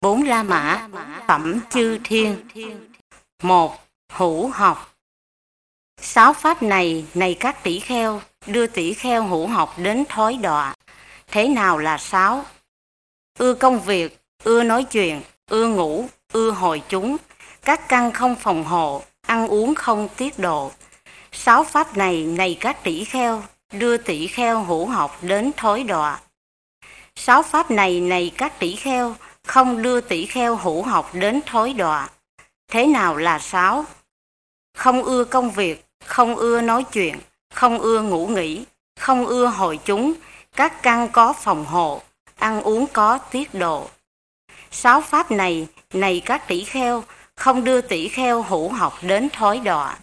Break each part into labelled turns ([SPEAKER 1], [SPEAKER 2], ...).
[SPEAKER 1] Bốn La Mã, Phẩm Chư Thiên. 1. Hữu học. Sáu pháp này các tỷ kheo, đưa tỷ kheo hữu học đến thối đọa. Thế nào là sáu? Ưa công việc, ưa nói chuyện, ưa ngủ, ưa hội chúng, các căn không phòng hộ, ăn uống không tiết độ. Sáu pháp này các tỷ kheo, đưa tỷ kheo hữu học đến thối đọa. Sáu pháp này các tỷ kheo, không đưa tỷ kheo hữu học đến thối đọa. Thế nào là sáu? Không ưa công việc, không ưa nói chuyện, không ưa ngủ nghỉ, không ưa hội chúng, các căn có phòng hộ, ăn uống có tiết độ. Sáu pháp này các tỷ kheo, không đưa tỷ kheo hữu học đến thối đọa.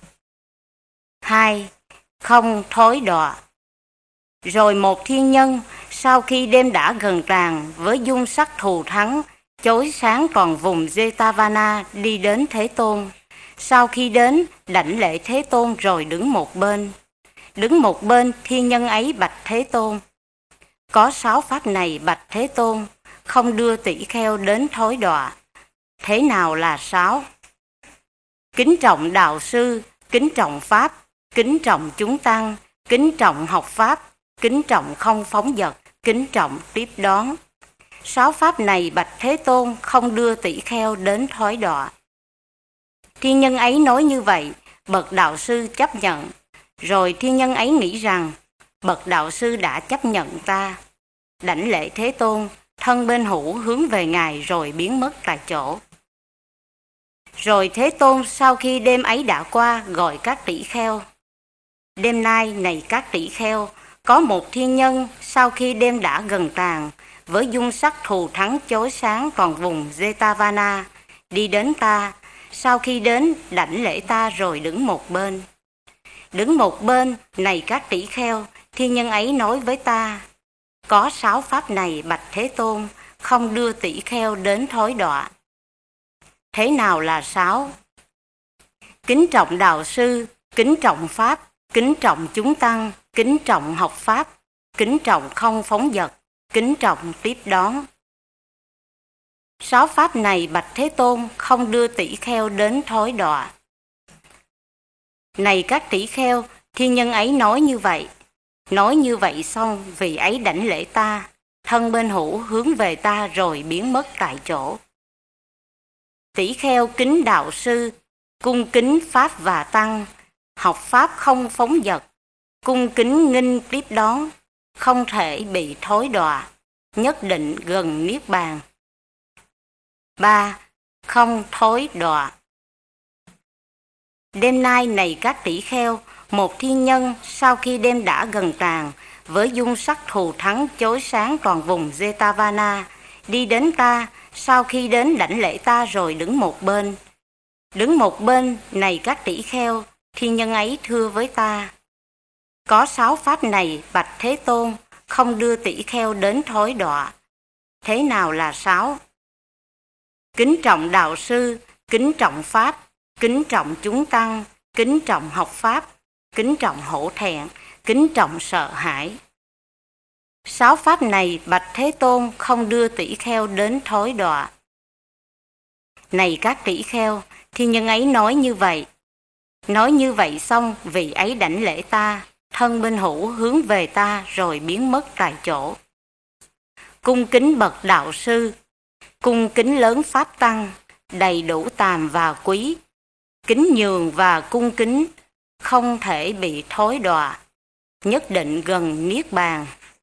[SPEAKER 1] 2. Không thối đọa. Rồi một thiên nhân, sau khi đêm đã gần tàn, với dung sắc thù thắng, chói sáng toàn vùng Jetavana đi đến Thế Tôn. Sau khi đến, đảnh lễ Thế Tôn rồi đứng một bên. Đứng một bên, thiên nhân ấy bạch Thế Tôn. Có sáu pháp này bạch Thế Tôn, không đưa tỷ kheo đến thối đọa. Thế nào là sáu? Kính trọng đạo sư, kính trọng pháp, kính trọng chúng tăng, kính trọng học pháp, kính trọng không phóng dật, kính trọng tiếp đón. Sáu pháp này bạch Thế Tôn, không đưa tỷ kheo đến thối đọa. Thiên nhân ấy nói như vậy, bậc đạo sư chấp nhận. Rồi thiên nhân ấy nghĩ rằng, bậc đạo sư đã chấp nhận ta. Đảnh lễ Thế Tôn, thân bên hữu hướng về Ngài rồi biến mất tại chỗ. Rồi Thế Tôn sau khi đêm ấy đã qua gọi các tỷ kheo. Đêm nay này các tỷ kheo, có một thiên nhân sau khi đêm đã gần tàn, với dung sắc thù thắng chói sáng toàn vùng Jetavana, đi đến ta, sau khi đến đảnh lễ ta rồi đứng một bên. Đứng một bên, này các tỷ kheo, thiên nhân ấy nói với ta, có sáu pháp này bạch Thế Tôn, không đưa tỷ kheo đến thối đọa. Thế nào là sáu? Kính trọng đạo sư, kính trọng pháp, kính trọng chúng tăng, kính trọng học pháp, kính trọng không phóng dật, kính trọng tiếp đón. Sáu pháp này bạch Thế Tôn, không đưa tỷ kheo đến thối đọa. Này các tỷ kheo, thiên nhân ấy nói như vậy. Nói như vậy xong, vị ấy đảnh lễ ta, thân bên hữu hướng về ta rồi biến mất tại chỗ. Tỷ kheo kính đạo sư, cung kính pháp và tăng, học pháp không phóng dật, cung kính nghinh tiếp đón, không thể bị thối đọa, nhất định gần niết bàn. 3. Không thối đọa. Đêm nay này các tỷ kheo, một thiên nhân sau khi đêm đã gần tàn, với dung sắc thù thắng chói sáng toàn vùng Jetavana, đi đến ta, sau khi đến đảnh lễ ta rồi đứng một bên. Đứng một bên, này các tỷ kheo, thiên nhân ấy thưa với ta. Có sáu pháp này bạch Thế Tôn, không đưa tỷ kheo đến thối đọa. Thế nào là sáu? Kính trọng đạo sư, kính trọng pháp, kính trọng chúng tăng, kính trọng học pháp, kính trọng hổ thẹn, kính trọng sợ hãi. Sáu pháp này bạch Thế Tôn, không đưa tỷ kheo đến thối đọa. Này các tỷ kheo, thiên nhân ấy nói như vậy. Nói như vậy xong, vị ấy đảnh lễ ta, thân bên hữu hướng về ta rồi biến mất tại chỗ. Cung kính bậc đạo sư, cung kính lớn pháp tăng, đầy đủ tàm và quý, kính nhường và cung kính, không thể bị thối đọa, nhất định gần niết bàn.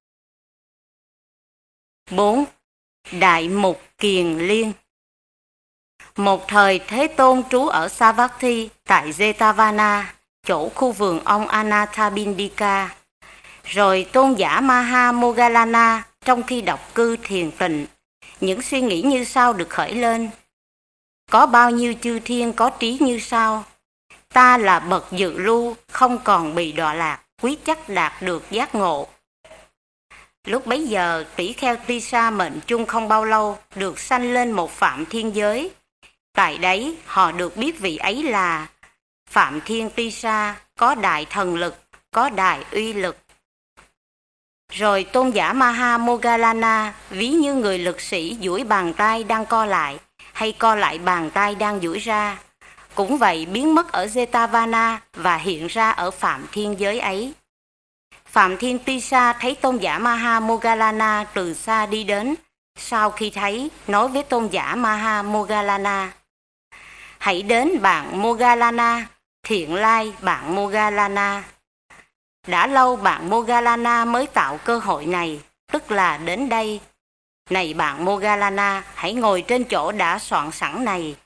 [SPEAKER 1] 4. Đại mục Kiền Liên. Một thời Thế Tôn trú ở Savatthi tại Jetavana, chỗ khu vườn ông Anathapindika. Rồi tôn giả Maha Moggallana trong khi đọc cư thiền tịnh, những suy nghĩ như sau được khởi lên. Có bao nhiêu chư thiên có trí như sau? Ta là bậc dự lưu, không còn bị đọa lạc, quyết chắc đạt được giác ngộ. Lúc bấy giờ, tỷ kheo Tisa mệnh chung không bao lâu, được sanh lên một Phạm Thiên giới. Tại đấy, họ được biết vị ấy là Phạm Thiên Tisa, có đại thần lực, có đại uy lực. Rồi tôn giả Maha Moggallana ví như người lực sĩ duỗi bàn tay đang co lại, hay co lại bàn tay đang duỗi ra. Cũng vậy, biến mất ở Jetavana và hiện ra ở Phạm Thiên giới ấy. Phạm Thiên Tissa thấy tôn giả Maha Moggallana từ xa đi đến. Sau khi thấy, nói với tôn giả Maha Moggallana: hãy đến bạn Moggallana, thiện lai bạn Moggallana. Đã lâu bạn Moggallana mới tạo cơ hội này, tức là đến đây. Này bạn Moggallana, hãy ngồi trên chỗ đã soạn sẵn này.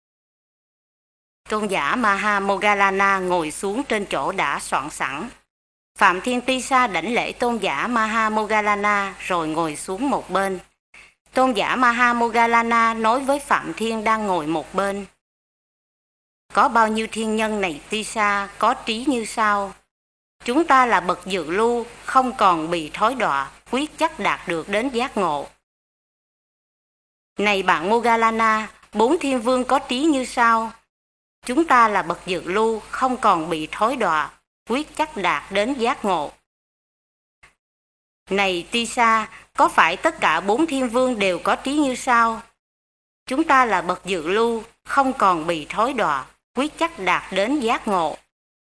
[SPEAKER 1] Tôn giả Maha Moggallana ngồi xuống trên chỗ đã soạn sẵn. Phạm Thiên Tissa đảnh lễ tôn giả Maha Moggallana rồi ngồi xuống một bên. Tôn giả Maha Moggallana nói với Phạm Thiên đang ngồi một bên: có bao nhiêu thiên nhân này Tissa có trí như sau: chúng ta là bậc dự lưu, không còn bị thối đọa, quyết chắc đạt được đến giác ngộ. Này bạn Moggallana, 4 thiên vương có trí như sau: chúng ta là bậc dự lưu, không còn bị thối đọa, quyết chắc đạt đến giác ngộ. Này Tissa, có phải tất cả 4 thiên vương đều có trí như sau: chúng ta là bậc dự lưu, không còn bị thối đọa, quyết chắc đạt đến giác ngộ.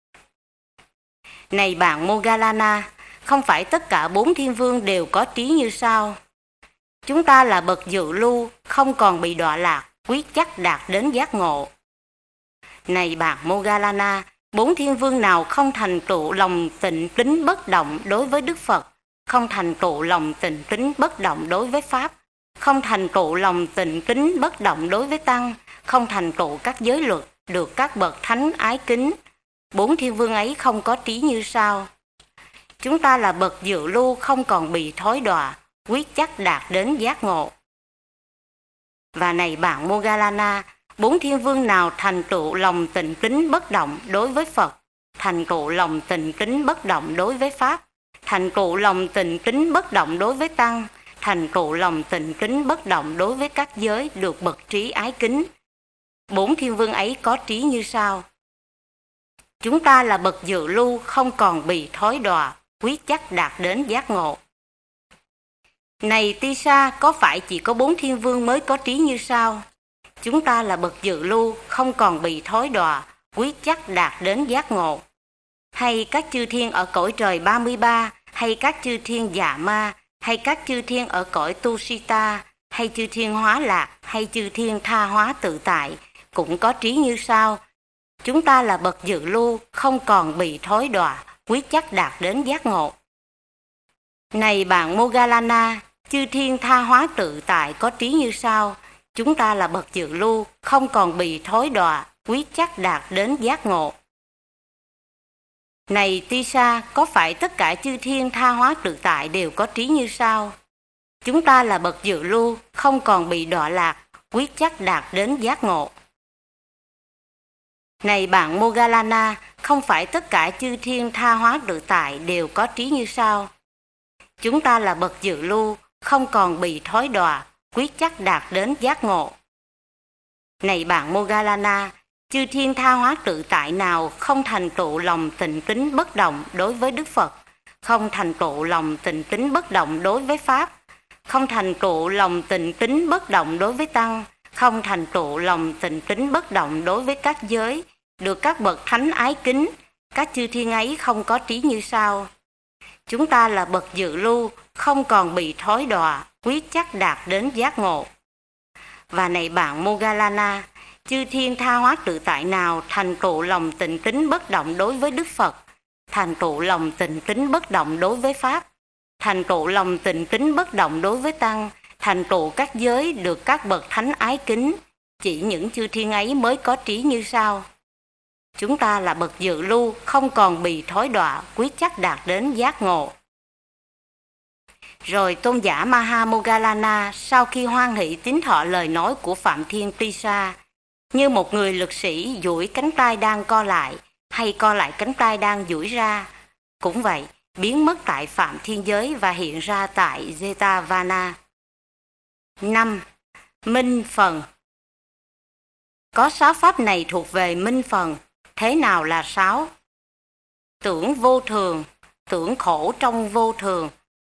[SPEAKER 1] Này bạn Moggallana, không phải tất cả 4 thiên vương đều có trí như sau: chúng ta là bậc dự lưu, không còn bị đọa lạc, quyết chắc đạt đến giác ngộ. Này bạn Moggallana, 4 thiên vương nào không thành tựu lòng tịnh tín bất động đối với Đức Phật, không thành tựu lòng tịnh tín bất động đối với Pháp, không thành tựu lòng tịnh tín bất động đối với Tăng, không thành tựu các giới luật, được các bậc thánh ái kính. 4 thiên vương ấy không có trí như sau: chúng ta là bậc dự lưu, không còn bị thối đọa, quyết chắc đạt đến giác ngộ. Và này bạn Moggallana, 4 thiên vương nào thành tựu lòng tịnh tín bất động đối với Phật, thành tựu lòng tịnh tín bất động đối với Pháp, thành tựu lòng tịnh tín bất động đối với Tăng, thành tựu lòng tịnh tín bất động đối với các giới, được bậc trí ái kính. 4 thiên vương ấy có trí như sau: chúng ta là bậc dự lưu, không còn bị thối đọa, quyết chắc đạt đến giác ngộ. Này Tissa, có phải chỉ có 4 thiên vương mới có trí như sau: chúng ta là bậc dự lưu, không còn bị thối đọa, quyết chắc đạt đến giác ngộ. Hay các chư thiên ở cõi trời 33, hay các chư thiên Dạ Ma, hay các chư thiên ở cõi Tusita, hay chư thiên Hóa Lạc, hay chư thiên Tha Hóa Tự Tại, cũng có trí như sau: chúng ta là bậc dự lưu, không còn bị thối đọa, quyết chắc đạt đến giác ngộ. Này bạn Moggallana, chư thiên Tha Hóa Tự Tại có trí như sau: chúng ta là bậc dự lưu, không còn bị thối đọa, quyết chắc đạt đến giác ngộ. Này Tissa, có phải tất cả chư thiên Tha Hóa Tự Tại đều có trí như sau: chúng ta là bậc dự lưu, không còn bị đọa lạc, quyết chắc đạt đến giác ngộ. Này bạn Moggallana, không phải tất cả chư thiên Tha Hóa Tự Tại đều có trí như sau: chúng ta là bậc dự lưu, không còn bị thối đọa, quyết chắc đạt đến giác ngộ. Này bạn Moggallana, chư thiên Tha Hóa Tự Tại nào không thành tựu lòng tịnh tín bất động đối với Đức Phật, không thành tựu lòng tịnh tín bất động đối với Pháp, không thành tựu lòng tịnh tín bất động đối với Tăng, không thành tựu lòng tịnh tín bất động đối với các giới, được các bậc thánh ái kính, các chư thiên ấy không có trí như sau: chúng ta là bậc dự lưu, không còn bị thối đọa, quyết chắc đạt đến giác ngộ. Và này bạn Moggallana, chư thiên Tha Hóa Tự Tại nào thành tựu lòng tịnh tín bất động đối với Đức Phật, thành tựu lòng tịnh tín bất động đối với Pháp, thành tựu lòng tịnh tín bất động đối với Tăng, thành tựu các giới, được các bậc thánh ái kính, chỉ những chư thiên ấy mới có trí như sau: chúng ta là bậc dự lưu, không còn bị thối đọa, quyết chắc đạt đến giác ngộ. Rồi tôn giả Maha Moggallana sau khi hoan hỷ tín thọ lời nói của Phạm Thiên Tissa, như một người lực sĩ duỗi cánh tay đang co lại, hay co lại cánh tay đang duỗi ra, cũng vậy, biến mất tại Phạm Thiên giới và hiện ra tại Jetavana. 5. Minh phần. Có 6 pháp này thuộc về minh phần. Thế nào là 6? Tưởng vô thường, tưởng khổ trong vô thường,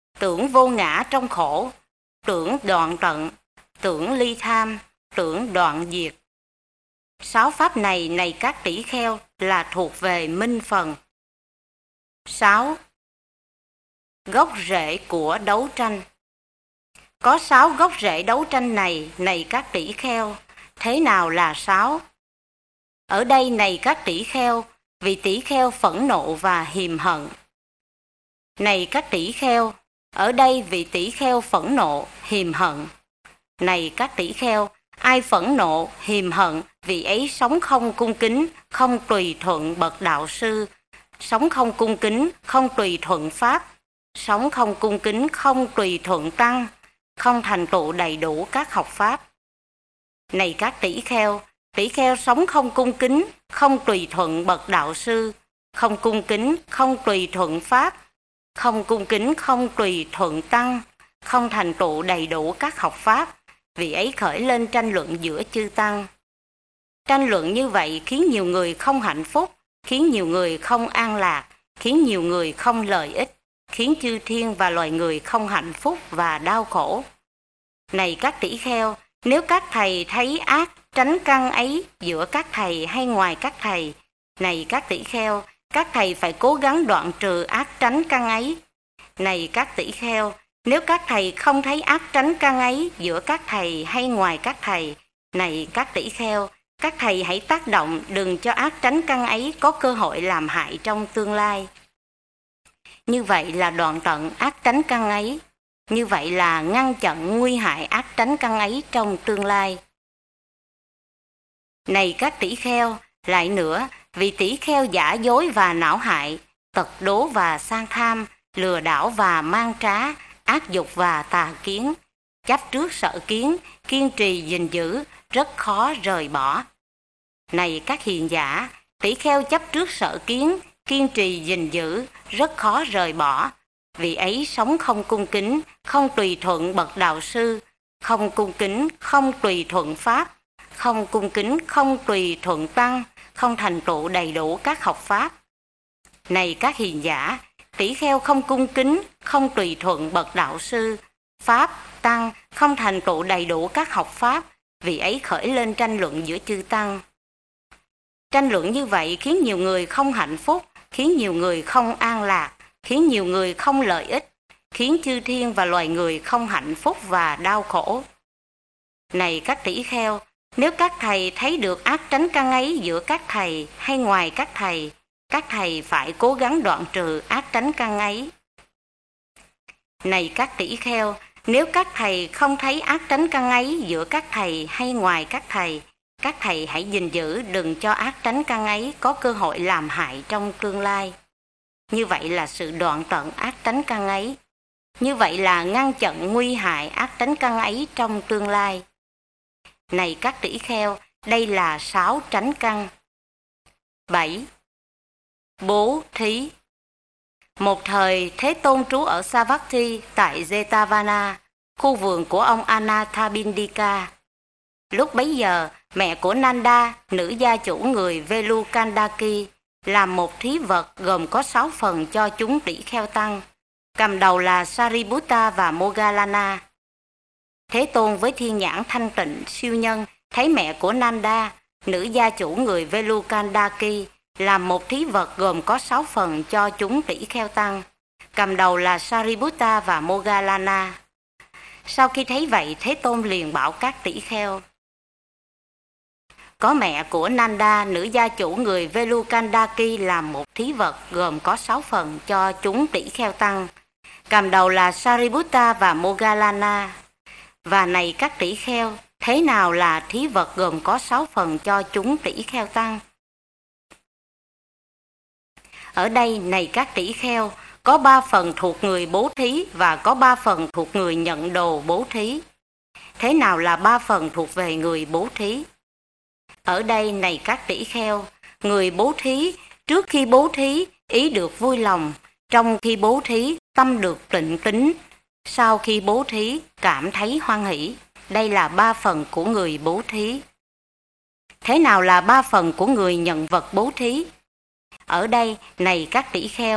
[SPEAKER 1] tưởng vô ngã trong khổ, tưởng đoạn tận, tưởng ly tham, tưởng đoạn diệt. 6 pháp này này các tỷ kheo là thuộc về minh phần. 6. Gốc rễ của đấu tranh. Có 6 gốc rễ đấu tranh này này các tỷ kheo. Thế nào là 6? Ở đây này các tỷ kheo, vì tỷ kheo phẫn nộ và hiềm hận. Này các tỷ kheo, ở đây vị tỷ kheo phẫn nộ, hiềm hận. Này các tỷ kheo, ai phẫn nộ, hiềm hận, vì ấy sống không cung kính, không tùy thuận bậc đạo sư, sống không cung kính, không tùy thuận pháp, sống không cung kính, không tùy thuận tăng, không thành tựu đầy đủ các học pháp. Này các tỷ kheo sống không cung kính, không tùy thuận bậc đạo sư, không cung kính, không tùy thuận pháp, không cung kính, không tùy thuận tăng, không thành tựu đầy đủ các học pháp, vì ấy khởi lên tranh luận giữa chư tăng. Tranh luận như vậy khiến nhiều người không hạnh phúc, khiến nhiều người không an lạc, khiến nhiều người không lợi ích, khiến chư thiên và loài người không hạnh phúc và đau khổ. Này các tỷ kheo, nếu các thầy thấy ác tránh căn ấy giữa các thầy hay ngoài các thầy, này các tỷ kheo, các thầy phải cố gắng đoạn trừ ác tránh căn ấy. Này các tỷ kheo, nếu các thầy không thấy ác tránh căn ấy giữa các thầy hay ngoài các thầy, này các tỷ kheo, các thầy hãy tác động đừng cho ác tránh căn ấy có cơ hội làm hại trong tương lai. Như vậy là đoạn tận ác tránh căn ấy. Như vậy là ngăn chặn nguy hại ác tránh căn ấy trong tương lai. Này các tỷ kheo, lại nữa, vì tỷ kheo giả dối và não hại, tật đố và sang tham, lừa đảo và mang trá, ác dục và tà kiến, chấp trước sợ kiến, kiên trì gìn giữ, rất khó rời bỏ. Này các hiền giả, tỷ kheo chấp trước sợ kiến, kiên trì gìn giữ, rất khó rời bỏ, vì ấy sống không cung kính, không tùy thuận bậc đạo sư, không cung kính, không tùy thuận pháp, không cung kính, không tùy thuận tăng, không thành tựu đầy đủ các học pháp. Này các hiền giả, tỷ kheo không cung kính, không tùy thuận bậc đạo sư, pháp, tăng, không thành tựu đầy đủ các học pháp, vì ấy khởi lên tranh luận giữa chư tăng. Tranh luận như vậy khiến nhiều người không hạnh phúc, khiến nhiều người không an lạc, khiến nhiều người không lợi ích, khiến chư thiên và loài người không hạnh phúc và đau khổ. Này các tỷ kheo, nếu các thầy thấy được ác tránh căn ấy giữa các thầy hay ngoài các thầy phải cố gắng đoạn trừ ác tránh căn ấy. Này các tỷ kheo, nếu các thầy không thấy ác tránh căn ấy giữa các thầy hay ngoài các thầy hãy gìn giữ đừng cho ác tránh căn ấy có cơ hội làm hại trong tương lai. Như vậy là sự đoạn tận ác tránh căn ấy. Như vậy là ngăn chặn nguy hại ác tránh căn ấy trong tương lai. Này các tỷ kheo, đây là 6 tránh căn. 7. Bố thí. Một thời, Thế Tôn trú ở Savatthi tại Jetavana, khu vườn của ông Anathapindika. Lúc bấy giờ, mẹ của Nanda, nữ gia chủ người Velukandaki, làm một thí vật gồm có 6 phần cho chúng tỷ kheo tăng, cầm đầu là Sariputta và Moggallana. Thế Tôn với thiên nhãn thanh tịnh siêu nhân thấy mẹ của Nanda, nữ gia chủ người Velukandaki, làm một thí vật gồm có 6 phần cho chúng tỷ kheo tăng, cầm đầu là Sariputta và Moggallana. Sau khi thấy vậy, Thế Tôn liền bảo các tỷ kheo: có mẹ của Nanda, nữ gia chủ người Velukandaki, làm một thí vật gồm có 6 phần cho chúng tỷ kheo tăng, cầm đầu là Sariputta và Moggallana. Và này các tỷ kheo, thế nào là thí vật gồm có 6 phần cho chúng tỷ kheo tăng? Ở đây, này các tỷ kheo, có 3 phần thuộc người bố thí và có 3 phần thuộc người nhận đồ bố thí. Thế nào là 3 phần thuộc về người bố thí? Ở đây, này các tỷ kheo, người bố thí, trước khi bố thí, ý được vui lòng, trong khi bố thí, tâm được tịnh tín, sau khi bố thí, cảm thấy hoan hỷ. Đây là 3 phần của người bố thí. Thế nào là 3 phần của người nhận vật bố thí? Ở đây, này các tỷ kheo,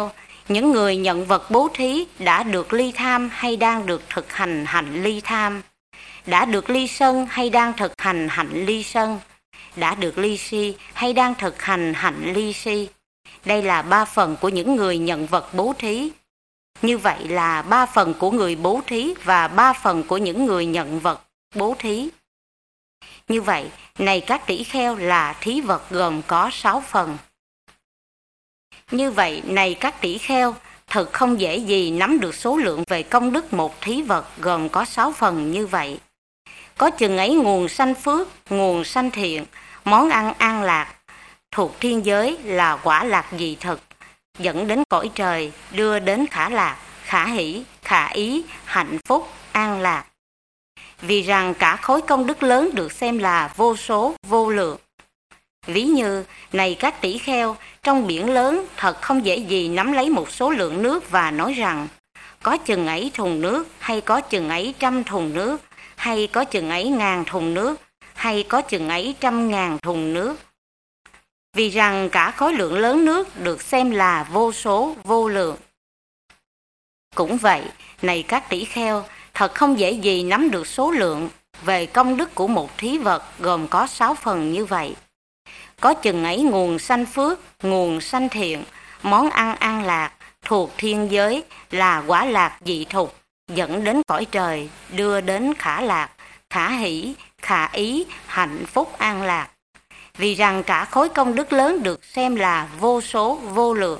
[SPEAKER 1] những người nhận vật bố thí đã được ly tham hay đang được thực hành hạnh ly tham, đã được ly sân hay đang thực hành hạnh ly sân, đã được ly si hay đang thực hành hạnh ly si. Đây là 3 phần của những người nhận vật bố thí. Như vậy là 3 phần của người bố thí và 3 phần của những người nhận vật bố thí. Như vậy, này các tỷ kheo, là thí vật gồm có 6 phần. Như vậy, này các tỷ kheo, thật không dễ gì nắm được số lượng về công đức một thí vật gồm có 6 phần như vậy. Có chừng ấy nguồn sanh phước, nguồn sanh thiện, món ăn an lạc, thuộc thiên giới là quả lạc dị thực, dẫn đến cõi trời, đưa đến khả lạc, khả hỷ, khả ý, hạnh phúc, an lạc. Vì rằng cả khối công đức lớn được xem là vô số, vô lượng. Ví như, này các tỷ kheo, trong biển lớn thật không dễ gì nắm lấy một số lượng nước và nói rằng có chừng ấy thùng nước, hay có chừng ấy 100 thùng nước, hay có chừng ấy 1000 thùng nước, hay có chừng ấy 100.000 thùng nước. Vì rằng cả khối lượng lớn nước được xem là vô số, vô lượng. Cũng vậy, này các tỷ kheo, thật không dễ gì nắm được số lượng về công đức của một thí vật gồm có 6 phần như vậy. Có chừng ấy nguồn sanh phước, nguồn sanh thiện, món ăn an lạc, thuộc thiên giới là quả lạc dị thục, dẫn đến cõi trời, đưa đến khả lạc, khả hỷ, khả ý, hạnh phúc an lạc. Vì rằng cả khối công đức lớn được xem là vô số, vô lượng.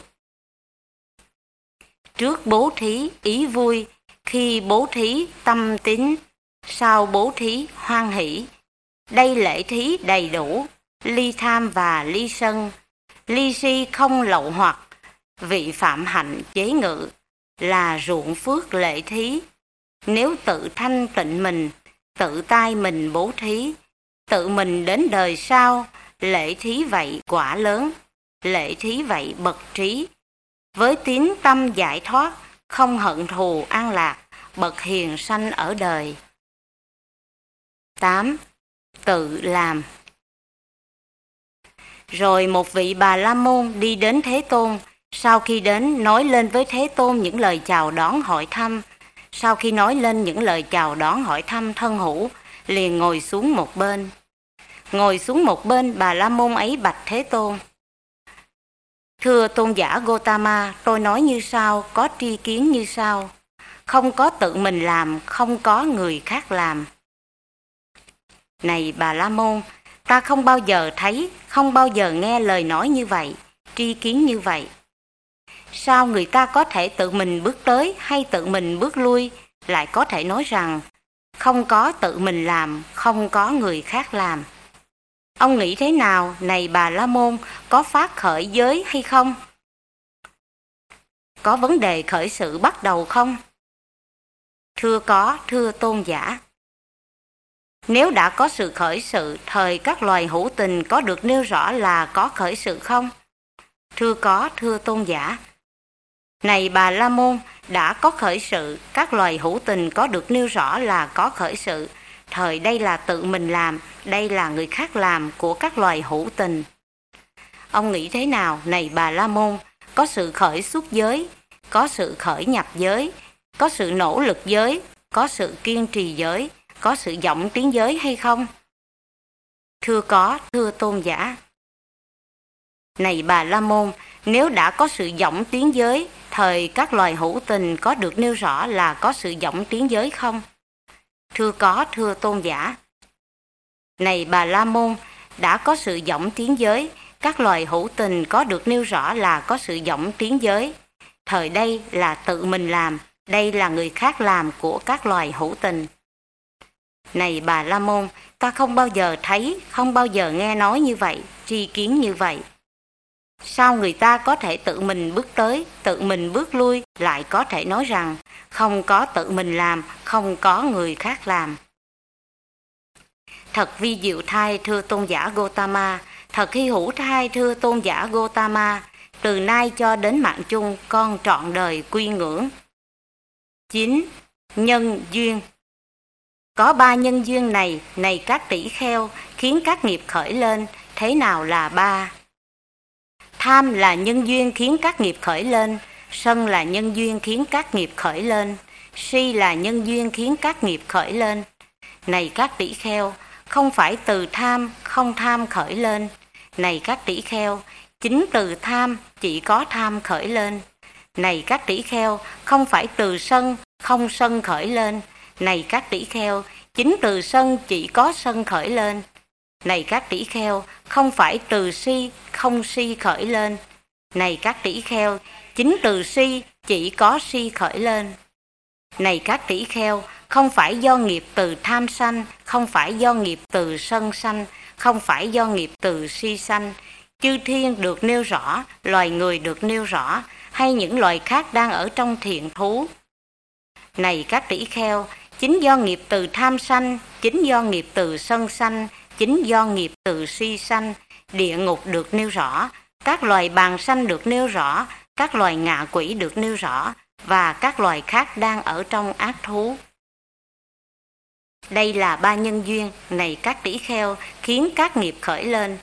[SPEAKER 1] Trước bố thí ý vui, khi bố thí tâm tín, sau bố thí hoan hỷ. Đây lễ thí đầy đủ, ly tham và ly sân, ly si không lậu hoặc, vị phạm hạnh chế ngự, là ruộng phước lễ thí. Nếu tự thanh tịnh mình, tự tay mình bố thí, tự mình đến đời sau, lễ thí vậy quả lớn, lễ thí vậy bậc trí. Với tín tâm giải thoát, không hận thù an lạc, bậc hiền sanh ở đời. 8. Tự làm. Rồi một vị Bà La Môn đi đến Thế Tôn, sau khi đến nói lên với Thế Tôn những lời chào đón hỏi thăm. Sau khi nói lên những lời chào đón hỏi thăm thân hữu, liền ngồi xuống một bên. Ngồi xuống một bên, Bà La Môn ấy bạch Thế Tôn: Thưa tôn giả Gotama, tôi nói như sau, có tri kiến như sau. Không có tự mình làm, không có người khác làm. Này Bà La Môn, ta không bao giờ thấy, không bao giờ nghe lời nói như vậy, tri kiến như vậy. Sao người ta có thể tự mình bước tới hay tự mình bước lui, lại có thể nói rằng không có tự mình làm, không có người khác làm? Ông nghĩ thế nào, này Bà La Môn, có phát khởi giới hay không? Có vấn đề khởi sự bắt đầu không? Thưa có, thưa tôn giả. Nếu đã có sự khởi sự, thời các loài hữu tình có được nêu rõ là có khởi sự không? Thưa có, thưa tôn giả. Này Bà La Môn, đã có khởi sự, các loài hữu tình có được nêu rõ là có khởi sự, thời đây là tự mình làm, đây là người khác làm của các loài hữu tình. Ông nghĩ thế nào, này Bà La Môn, có sự khởi xuất giới, có sự khởi nhập giới, có sự nỗ lực giới, có sự kiên trì giới, có sự vọng tiến giới hay không? Thưa có, thưa tôn giả. Này Bà La Môn, nếu đã có sự vọng tiến giới, thời các loài hữu tình có được nêu rõ là có sự vọng tiến giới không? Thưa có, thưa tôn giả. Này Bà La Môn, đã có sự vọng tiến giới, các loài hữu tình có được nêu rõ là có sự vọng tiến giới, thời đây là tự mình làm, đây là người khác làm của các loài hữu tình. Này Bà La Môn, ta không bao giờ thấy, không bao giờ nghe nói như vậy, tri kiến như vậy. Sao người ta có thể tự mình bước tới, tự mình bước lui, lại có thể nói rằng không có tự mình làm, không có người khác làm? Thật vi diệu thay, thưa tôn giả Gotama, thật hy hữu thay, thưa tôn giả Gotama, từ nay cho đến mạng chung, con trọn đời quy ngưỡng. 9. Nhân duyên. Có 3 nhân duyên này, này các tỷ kheo, khiến các nghiệp khởi lên, thế nào là 3? Tham là nhân duyên khiến các nghiệp khởi lên, Sân là nhân duyên khiến các nghiệp khởi lên. Si là nhân duyên khiến các nghiệp khởi lên. Này các tỷ kheo, không phải từ tham, không tham khởi lên. Này các tỷ kheo, chính từ tham, chỉ có tham khởi lên. Này các tỷ kheo, không phải từ sân, không sân khởi lên. Này các tỷ kheo, chính từ sân, chỉ có sân khởi lên. Này các tỷ kheo, không phải từ si, không si khởi lên. Này các tỷ kheo, chính từ si, chỉ có si khởi lên. Này các tỷ kheo, không phải do nghiệp từ tham sanh, không phải do nghiệp từ sân sanh, không phải do nghiệp từ si sanh. Chư thiên được nêu rõ, loài người được nêu rõ, hay những loài khác đang ở trong thiện thú. Này các tỷ kheo, chính do nghiệp từ tham sanh, chính do nghiệp từ sân sanh, chính do nghiệp từ si sanh, địa ngục được nêu rõ, các loài bàng sanh được nêu rõ, các loài ngạ quỷ được nêu rõ, và các loài khác đang ở trong ác thú. Đây là ba nhân duyên, này các tỷ kheo, khiến các nghiệp khởi lên.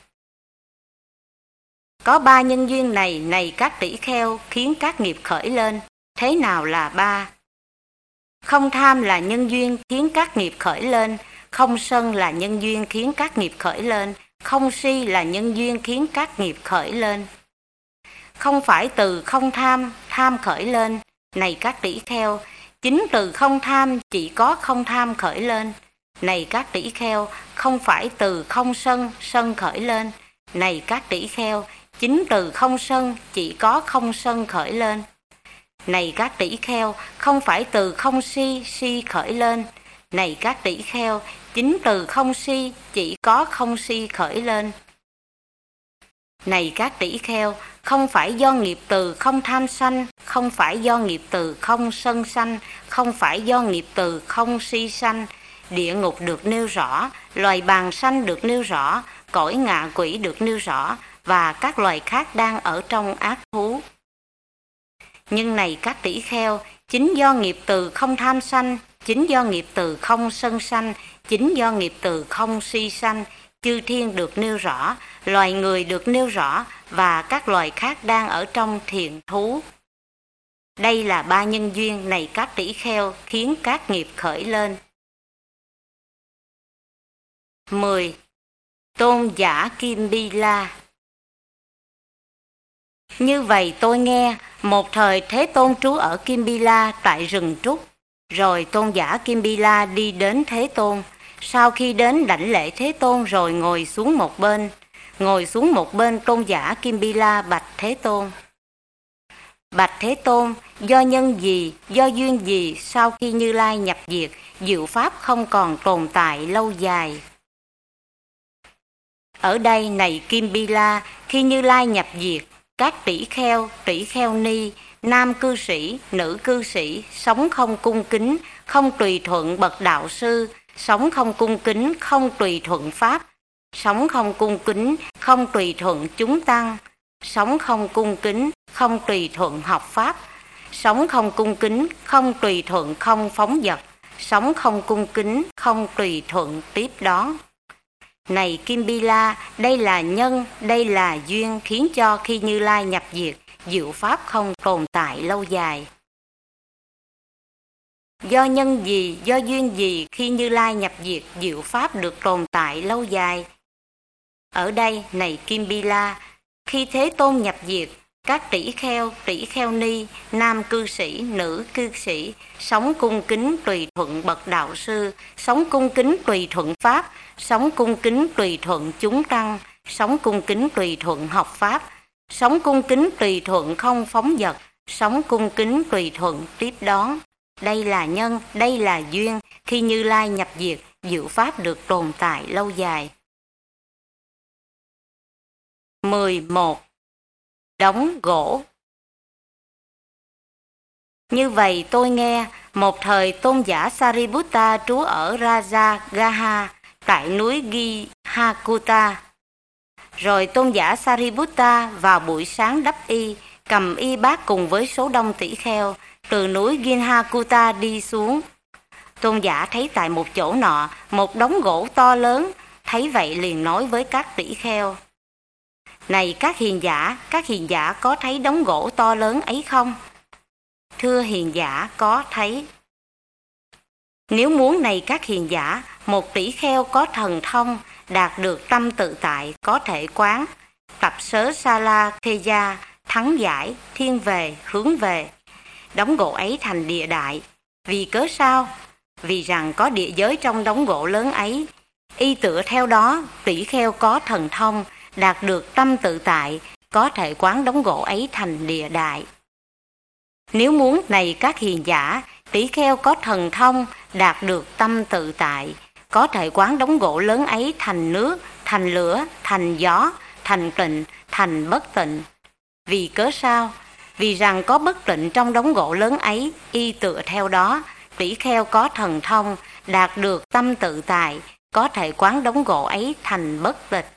[SPEAKER 1] Có ba nhân duyên này, này các tỷ kheo, khiến các nghiệp khởi lên. Thế nào là ba? Không tham là nhân duyên khiến các nghiệp khởi lên, không sân là nhân duyên khiến các nghiệp khởi lên, không si là nhân duyên khiến các nghiệp khởi lên. Không phải từ không tham, tham khởi lên. Này các tỷ kheo, chính từ không tham, chỉ có không tham khởi lên. Này các tỷ kheo, không phải từ không sân, sân khởi lên. Này các tỷ kheo, chính từ không sân, chỉ có không sân khởi lên. Này các tỷ kheo, không phải từ không si, si khởi lên. Này các tỷ kheo, chính từ không si, chỉ có không si khởi lên. Này các tỷ kheo, không phải do nghiệp từ không tham sanh, không phải do nghiệp từ không sân sanh, không phải do nghiệp từ không si sanh. Địa ngục được nêu rõ, loài bàng sanh được nêu rõ, cõi ngạ quỷ được nêu rõ, và các loài khác đang ở trong ác thú. Nhưng này các tỷ kheo, chính do nghiệp từ không tham sanh, chính do nghiệp từ không sân sanh, chính do nghiệp từ không si sanh, chư thiên được nêu rõ, loài người được nêu rõ, và các loài khác đang ở trong thiện thú. Đây là ba nhân duyên, này các tỷ kheo, khiến các nghiệp khởi lên. 10. Tôn giả Kim Bi La. Như vậy tôi nghe, một thời Thế Tôn trú ở Kim Bi La tại rừng trúc. Rồi tôn giả Kim Bi La đi đến Thế Tôn. Sau khi đến đảnh lễ Thế Tôn rồi ngồi xuống một bên. Ngồi xuống một bên, tôn giả Kim Bi La bạch Thế Tôn. Bạch Thế Tôn, do nhân gì, do duyên gì sau khi Như Lai nhập diệt, diệu pháp không còn tồn tại lâu dài? Ở đây này Kim Bi La, khi Như Lai nhập diệt, các tỷ kheo ni, nam cư sĩ, nữ cư sĩ, sống không cung kính, không tùy thuận bậc đạo sư, sống không cung kính, không tùy thuận pháp, sống không cung kính, không tùy thuận chúng tăng, sống không cung kính, không tùy thuận học pháp, sống không cung kính, không tùy thuận không phóng dật, sống không cung kính, không tùy thuận tiếp đón. Này Kim Bi La, đây là nhân, đây là duyên khiến cho khi Như Lai nhập diệt, diệu pháp không tồn tại lâu dài. Do nhân gì, do duyên gì khi Như Lai nhập diệt, diệu pháp được tồn tại lâu dài? Ở đây, này Kim Bi La, khi Thế Tôn nhập diệt, các tỷ kheo ni, nam cư sĩ, nữ cư sĩ, sống cung kính tùy thuận bậc đạo sư, sống cung kính tùy thuận pháp, sống cung kính tùy thuận chúng tăng, sống cung kính tùy thuận học pháp, sống cung kính tùy thuận không phóng dật, sống cung kính tùy thuận tiếp đón. Đây là nhân, đây là duyên, khi Như Lai nhập diệt, diệu pháp được tồn tại lâu dài. 11. Đóng gỗ. Như vậy tôi nghe, một thời tôn giả Sariputta trú ở Rajagaha, tại núi Gihakuta. Rồi tôn giả Sariputta vào buổi sáng đắp y, cầm y bát cùng với số đông tỷ kheo, từ núi Gihakuta đi xuống. Tôn giả thấy tại một chỗ nọ, một đống gỗ to lớn, thấy vậy liền nói với các tỷ kheo. Này các hiền giả có thấy đống gỗ to lớn ấy không? thưa hiền giả có thấy. Nếu muốn này các hiền giả, một tỷ kheo có thần thông, đạt được tâm tự tại, có thể quán tập sớ sa la thê gia, thắng giải, thiên về, hướng về, đống gỗ ấy thành địa đại. Vì cớ sao? Vì rằng có địa giới trong đống gỗ lớn ấy. Y tựa theo đó, tỷ kheo có thần thông, đạt được tâm tự tại, có thể quán đống gỗ ấy thành địa đại. Nếu muốn này các hiền giả, tỷ kheo có thần thông, đạt được tâm tự tại, có thể quán đống gỗ lớn ấy thành nước, thành lửa, thành gió, thành tịnh, thành bất tịnh. Vì cớ sao? Vì rằng có bất tịnh trong đống gỗ lớn ấy, y tựa theo đó, tỷ kheo có thần thông, đạt được tâm tự tại, có thể quán đống gỗ ấy thành bất tịnh.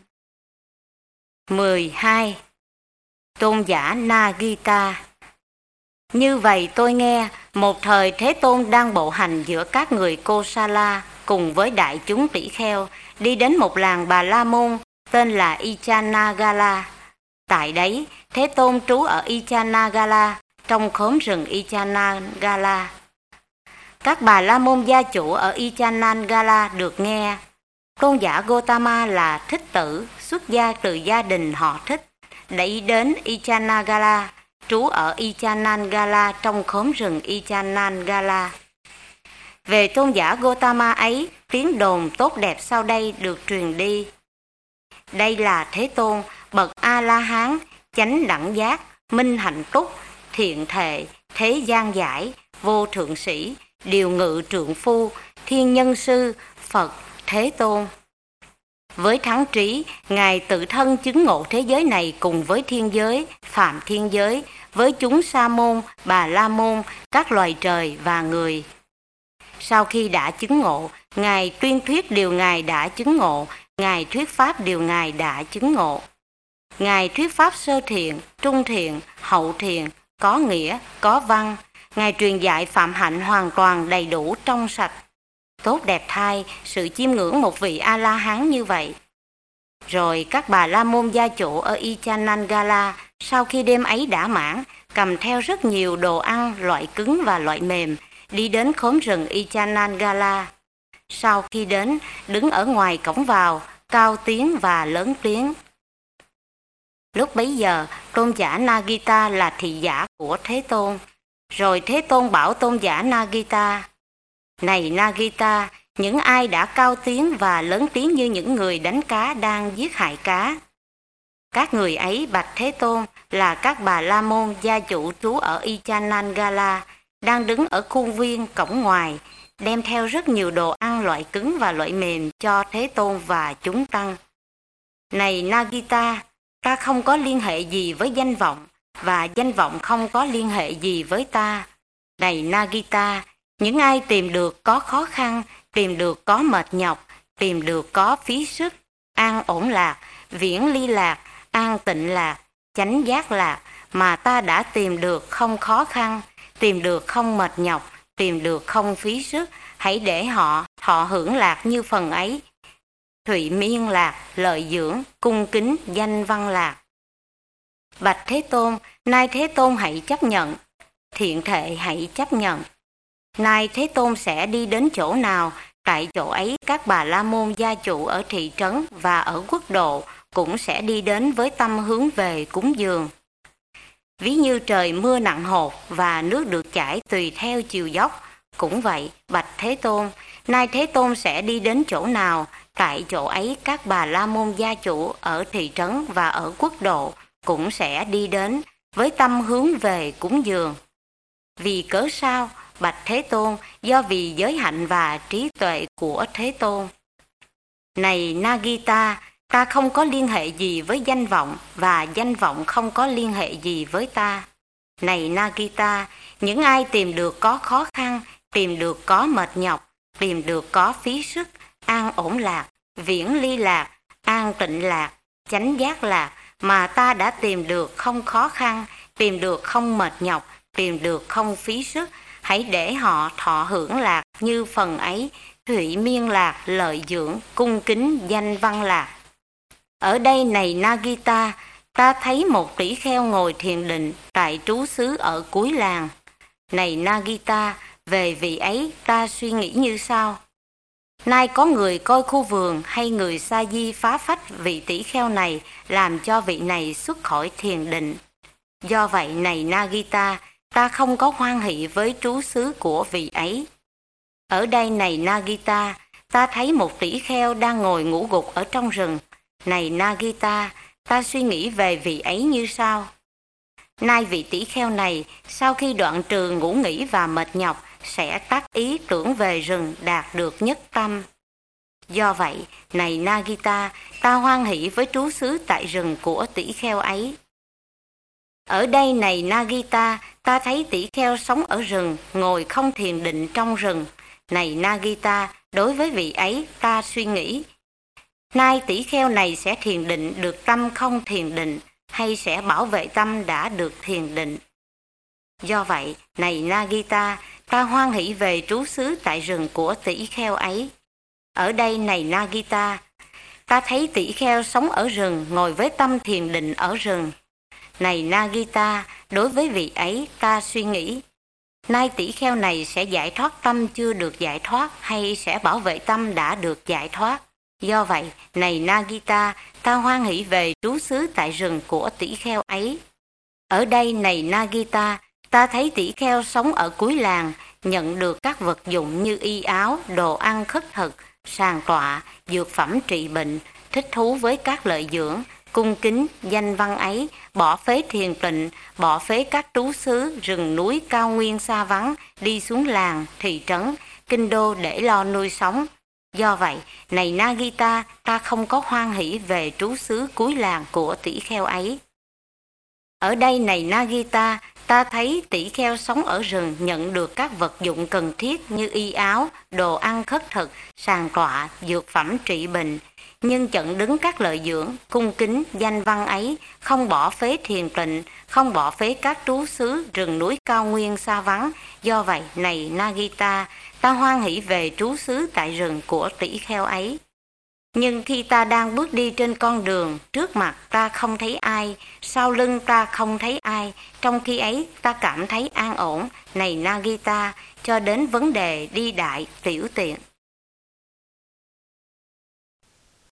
[SPEAKER 1] 12. Tôn giả Nagita. Như vậy tôi nghe, một thời Thế Tôn đang bộ hành giữa các người Kosala cùng với đại chúng tỷ kheo, đi đến một làng Bà La Môn tên là Ichanagala. Tại đấy, Thế Tôn trú ở Ichanagala, trong khóm rừng Ichanagala. Các Bà La Môn gia chủ ở Ichanagala được nghe tôn giả Gotama là Thích Tử, xuất gia từ gia đình họ Thích, đẩy đến Ichanagala, trú ở Ichanagala trong khóm rừng Ichanagala. Về tôn giả Gotama ấy, tiếng đồn tốt đẹp sau đây được truyền đi. Đây là Thế Tôn, bậc A-la-hán, chánh đẳng giác, minh hạnh túc, thiện thệ, thế gian giải, vô thượng sĩ, điều ngự trượng phu, thiên nhân sư, Phật, Thế Tôn. Với thắng trí, Ngài tự thân chứng ngộ thế giới này cùng với thiên giới, phạm thiên giới, với chúng sa môn, bà la môn, các loài trời và người. Sau khi đã chứng ngộ, Ngài tuyên thuyết điều Ngài đã chứng ngộ, Ngài thuyết pháp điều Ngài đã chứng ngộ. Ngài thuyết pháp sơ thiện, trung thiện, hậu thiện, có nghĩa, có văn. Ngài truyền dạy phạm hạnh hoàn toàn đầy đủ trong sạch. Tốt đẹp thay sự chiêm ngưỡng một vị A-la-hán như vậy. Rồi các Bà La Môn gia chủ ở Ichanagala sau khi đêm ấy đã mãn, cầm theo rất nhiều đồ ăn loại cứng và loại mềm, đi đến khóm rừng Ichanagala. Sau khi đến, đứng ở ngoài cổng vào, cao tiếng và lớn tiếng. Lúc bấy giờ, tôn giả Nagita là thị giả của Thế Tôn. Rồi Thế Tôn bảo tôn giả Nagita: Này Nagita, những ai đã cao tiếng và lớn tiếng như những người đánh cá đang giết hại cá? Các người ấy bạch Thế Tôn là các Bà La Môn gia chủ trú ở Ichanagala, đang đứng ở khuôn viên cổng ngoài, đem theo rất nhiều đồ ăn loại cứng và loại mềm cho Thế Tôn và chúng tăng. Này Nagita, ta không có liên hệ gì với danh vọng, và danh vọng không có liên hệ gì với ta. Này Nagita, những ai tìm được có khó khăn, tìm được có mệt nhọc, tìm được có phí sức, an ổn lạc, viễn ly lạc, an tịnh lạc, chánh giác lạc, mà ta đã tìm được không khó khăn, tìm được không mệt nhọc, tìm được không phí sức, hãy để họ thọ hưởng lạc như phần ấy. Thụy miên lạc, lợi dưỡng, cung kính, danh văn lạc. Bạch Thế Tôn, nay Thế Tôn hãy chấp nhận. Thiện thệ hãy chấp nhận. Nay Thế Tôn sẽ đi đến chỗ nào, tại chỗ ấy các Bà La Môn gia chủ ở thị trấn và ở quốc độ cũng sẽ đi đến với tâm hướng về cúng dường. Ví như trời mưa nặng hột và nước được chảy tùy theo chiều dốc, cũng vậy, bạch Thế Tôn, nay Thế Tôn sẽ đi đến chỗ nào, tại chỗ ấy các Bà La Môn gia chủ ở thị trấn và ở quốc độ cũng sẽ đi đến với tâm hướng về cúng dường. Vì cớ sao? Bạch Thế Tôn, do vì giới hạnh và trí tuệ của Thế Tôn. Này Nagita, ta không có liên hệ gì với danh vọng, và danh vọng không có liên hệ gì với ta. Này Nagita, những ai tìm được có khó khăn, tìm được có mệt nhọc, tìm được có phí sức, an ổn lạc, viễn ly lạc, an tịnh lạc, chánh giác lạc, mà ta đã tìm được không khó khăn, tìm được không mệt nhọc, tìm được không phí sức, hãy để họ thọ hưởng lạc như phần ấy, thụy miên lạc, lợi dưỡng, cung kính, danh văn lạc. Ở đây này Nagita, ta thấy một tỷ kheo ngồi thiền định tại trú xứ ở cuối làng. này Nagita, về vị ấy ta suy nghĩ như sau. Nay có người coi khu vườn hay người sa di phá phách vị tỷ kheo này, làm cho vị này xuất khỏi thiền định. Do vậy này Nagita, ta không có hoan hỷ với trú xứ của vị ấy. Ở đây này Nagita, ta thấy một tỷ kheo đang ngồi ngủ gục ở trong rừng. Này Nagita, ta suy nghĩ về vị ấy như sau. Nay vị tỷ kheo này, sau khi đoạn trừ ngủ nghỉ và mệt nhọc, sẽ tác ý tưởng về rừng đạt được nhất tâm. Do vậy, này Nagita, ta hoan hỷ với trú xứ tại rừng của tỷ kheo ấy. Ở đây này Nagita, ta thấy tỷ kheo sống ở rừng, ngồi không thiền định trong rừng. Này Nagita, đối với vị ấy ta suy nghĩ. Nay tỷ kheo này sẽ thiền định được tâm không thiền định, hay sẽ bảo vệ tâm đã được thiền định. Do vậy, này Nagita, ta hoan hỷ về trú xứ tại rừng của tỷ kheo ấy. Ở đây này Nagita, ta thấy tỷ kheo sống ở rừng, ngồi với tâm thiền định ở rừng. Này Nagita, đối với vị ấy ta suy nghĩ. Nay tỷ kheo này sẽ giải thoát tâm chưa được giải thoát, hay sẽ bảo vệ tâm đã được giải thoát. Do vậy, này Nagita, ta hoan hỷ về trú xứ tại rừng của tỷ kheo ấy. Ở đây này Nagita, ta thấy tỷ kheo sống ở cuối làng, nhận được các vật dụng như y áo, đồ ăn khất thực, sàng tọa, dược phẩm trị bệnh, thích thú với các lợi dưỡng, cung kính danh văn ấy, bỏ phế thiền tịnh, bỏ phế các trú xứ, rừng núi, cao nguyên xa vắng, đi xuống làng, thị trấn, kinh đô để lo nuôi sống. Do vậy, này Nagita, ta không có hoan hỷ về trú xứ cuối làng của tỷ kheo ấy. Ở đây này Nagita, ta thấy tỷ kheo sống ở rừng, nhận được các vật dụng cần thiết như y áo, đồ ăn khất thực, sàng tọa, dược phẩm trị bệnh, nhưng chận đứng các lợi dưỡng, cung kính danh văn ấy, không bỏ phế thiền tịnh, không bỏ phế các trú xứ, rừng núi cao nguyên xa vắng. Do vậy, này Nagita, ta hoan hỷ về trú xứ tại rừng của tỷ kheo ấy. Nhưng khi ta đang bước đi trên con đường, trước mặt ta không thấy ai, sau lưng ta không thấy ai, trong khi ấy ta cảm thấy an ổn, này Nagita, cho đến vấn đề đi đại tiểu tiện.